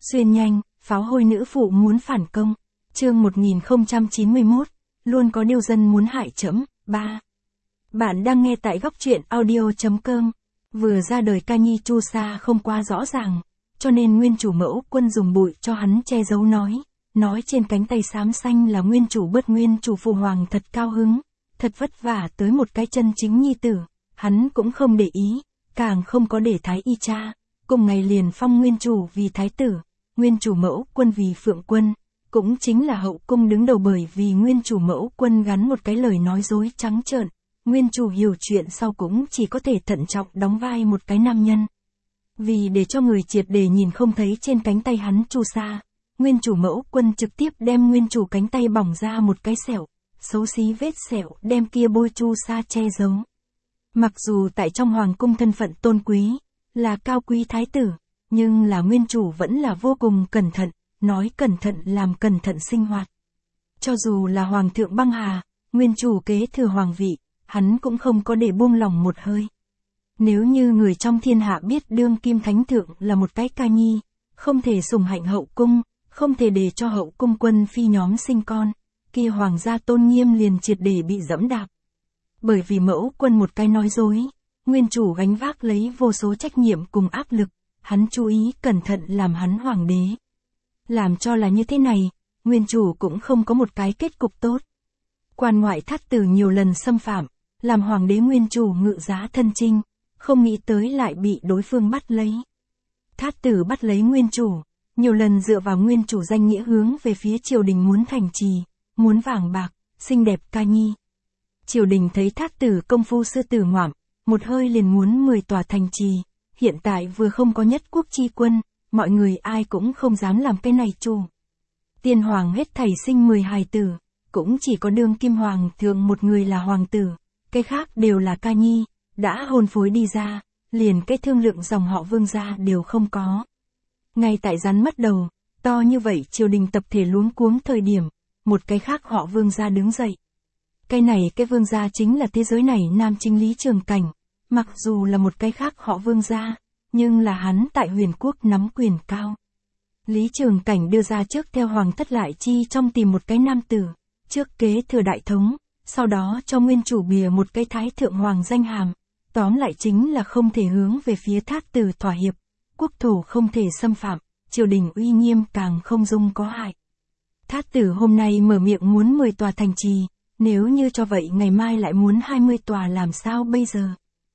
Xuyên nhanh, pháo hôi nữ phụ muốn phản công. Chương 1091, luôn có điều dân muốn hại trẫm. 3. Bạn đang nghe tại góc truyện audio.com. Vừa ra đời ca nhi Chu Sa không quá rõ ràng, cho nên nguyên chủ Mẫu Quân dùng bụi cho hắn che giấu nói trên cánh tay xám xanh là nguyên chủ Bớt. Nguyên chủ Phụ Hoàng thật cao hứng, thật vất vả tới một cái chân chính nhi tử, hắn cũng không để ý, càng không có để thái y cha, cùng ngày liền phong nguyên chủ vì thái tử, nguyên chủ Mẫu Quân vì Phượng Quân, cũng chính là hậu cung đứng đầu. Bởi vì nguyên chủ Mẫu Quân gắn một cái lời nói dối trắng trợn, nguyên chủ hiểu chuyện sau cũng chỉ có thể thận trọng đóng vai một cái nam nhân. Vì để cho người triệt để nhìn không thấy trên cánh tay hắn Chu Sa, nguyên chủ Mẫu Quân trực tiếp đem nguyên chủ cánh tay bỏng ra một cái sẹo, xấu xí vết sẹo đem kia bôi Chu Sa che giấu. Mặc dù tại trong hoàng cung thân phận tôn quý, là cao quý thái tử, nhưng là nguyên chủ vẫn là vô cùng cẩn thận, nói cẩn thận làm cẩn thận sinh hoạt. Cho dù là hoàng thượng băng hà, nguyên chủ kế thừa hoàng vị, hắn cũng không có để buông lòng một hơi. Nếu như người trong thiên hạ biết đương kim thánh thượng là một cái ca nhi, không thể sủng hạnh hậu cung, không thể để cho hậu cung quân phi nhóm sinh con, kia hoàng gia tôn nghiêm liền triệt để bị dẫm đạp. Bởi vì Mẫu Quân một cái nói dối, nguyên chủ gánh vác lấy vô số trách nhiệm cùng áp lực, hắn chú ý cẩn thận làm hắn hoàng đế. Làm cho là như thế này, nguyên chủ cũng không có một cái kết cục tốt. Quan ngoại Thát Tử nhiều lần xâm phạm, làm hoàng đế nguyên chủ ngự giá thân chinh, không nghĩ tới lại bị đối phương bắt lấy. Thát Tử bắt lấy nguyên chủ, nhiều lần dựa vào nguyên chủ danh nghĩa hướng về phía triều đình muốn thành trì, muốn vàng bạc, xinh đẹp ca nhi. Triều đình thấy Thát Tử công phu sư tử ngoạm, một hơi liền muốn 10 tòa thành trì, hiện tại vừa không có nhất quốc chi quân, mọi người ai cũng không dám làm cái này chủ. Tiên hoàng hết thảy sinh 10 hài tử, cũng chỉ có đương kim hoàng thượng một người là hoàng tử, cái khác đều là ca nhi, đã hôn phối đi ra, liền cái thương lượng dòng họ Vương gia đều không có. Ngay tại rắn mất đầu, to như vậy triều đình tập thể luống cuống thời điểm, một cái khác họ Vương gia đứng dậy. Cái Vương gia chính là thế giới này nam chính Lý Trường Cảnh, mặc dù là một cái khác họ Vương gia, nhưng là hắn tại Huyền Quốc nắm quyền cao. Lý Trường Cảnh đưa ra trước theo hoàng thất lại chi trong tìm một cái nam tử, trước kế thừa đại thống, sau đó cho nguyên chủ bìa một cái thái thượng hoàng danh hàm, tóm lại chính là không thể hướng về phía Thát Tử thỏa hiệp, quốc thổ không thể xâm phạm, triều đình uy nghiêm càng không dung có hại. Thát Tử hôm nay mở miệng muốn 10 tòa thành trì, nếu như cho vậy ngày mai lại muốn 20 tòa làm sao bây giờ?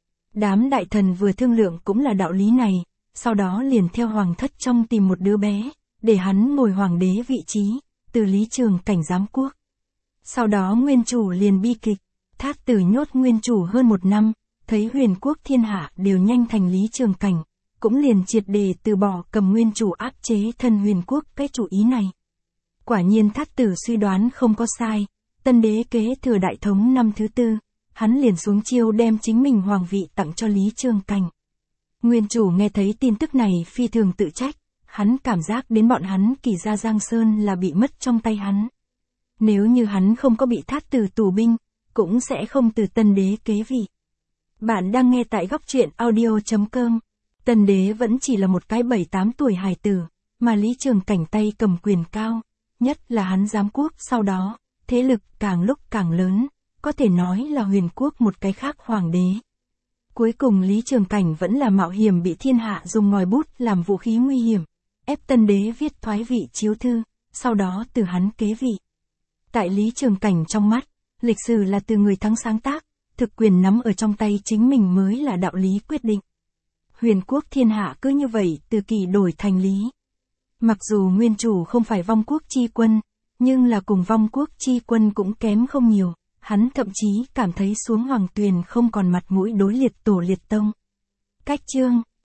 Đám đại thần vừa thương lượng cũng là đạo lý này, sau đó liền theo hoàng thất trong tìm một đứa bé, để hắn ngồi hoàng đế vị trí, từ Lý Trường Cảnh giám quốc. Sau đó nguyên chủ liền bi kịch, Thát Tử nhốt nguyên chủ hơn 1 năm, thấy Huyền Quốc thiên hạ đều nhanh thành Lý Trường Cảnh, cũng liền triệt để từ bỏ cầm nguyên chủ áp chế thân Huyền Quốc cái chủ ý này. Quả nhiên Thát Tử suy đoán không có sai, tân đế kế thừa đại thống năm thứ 4, hắn liền xuống chiêu đem chính mình hoàng vị tặng cho Lý Trường Cảnh. Nguyên chủ nghe thấy tin tức này phi thường tự trách, hắn cảm giác đến bọn hắn Kỳ gia Giang Sơn là bị mất trong tay hắn. Nếu như hắn không có bị Thát Tử tù binh, cũng sẽ không từ tân đế kế vị. Bạn đang nghe tại góc truyện audio.com. Tân đế vẫn chỉ là một cái 7-8 tuổi hài tử, mà Lý Trường Cảnh tay cầm quyền cao, nhất là hắn giám quốc sau đó, thế lực càng lúc càng lớn, có thể nói là Huyền Quốc một cái khác hoàng đế. Cuối cùng Lý Trường Cảnh vẫn là mạo hiểm bị thiên hạ dùng ngòi bút làm vũ khí nguy hiểm, ép tân đế viết thoái vị chiếu thư, sau đó từ hắn kế vị. Tại Lý Trường Cảnh trong mắt, lịch sử là từ người thắng sáng tác, thực quyền nắm ở trong tay chính mình mới là đạo lý quyết định. Huyền Quốc thiên hạ cứ như vậy từ kỳ đổi thành lý. Mặc dù nguyên chủ không phải vong quốc chi quân, nhưng là cùng vong quốc chi quân cũng kém không nhiều, hắn thậm chí cảm thấy xuống hoàng tuyền không còn mặt mũi đối liệt tổ liệt tông. Cách chương